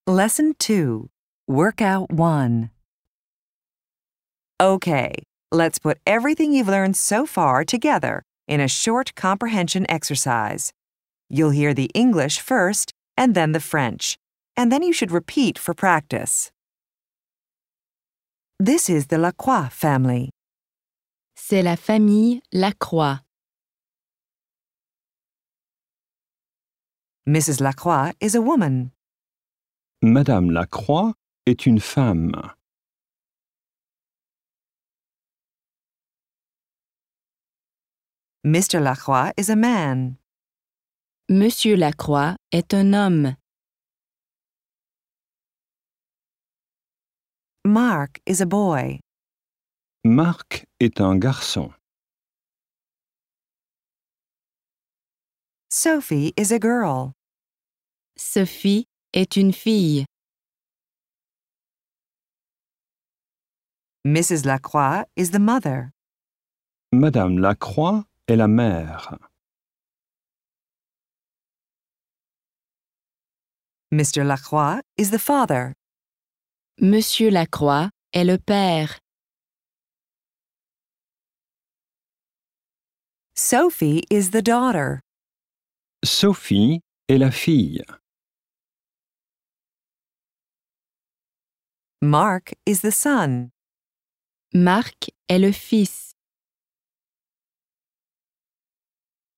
Lesson 2, Workout 1. Okay, let's put everything you've learned so far together in a short comprehension exercise. You'll hear the English first and then the French, and then you should repeat for practice. This is the Lacroix family. C'est la famille Lacroix. Mrs. Lacroix is a woman. Madame Lacroix est une femme. Mr. Lacroix is a man. Monsieur Lacroix est un homme. Mark is a boy. Marc est un garçon. Sophie is a girl. Sophie est une fille. Mrs. Lacroix is the mother. Madame Lacroix est la mère. Mr. Lacroix is the father. Monsieur Lacroix est le père. Sophie is the daughter. Sophie est la fille. Mark is the son. Marc est le fils.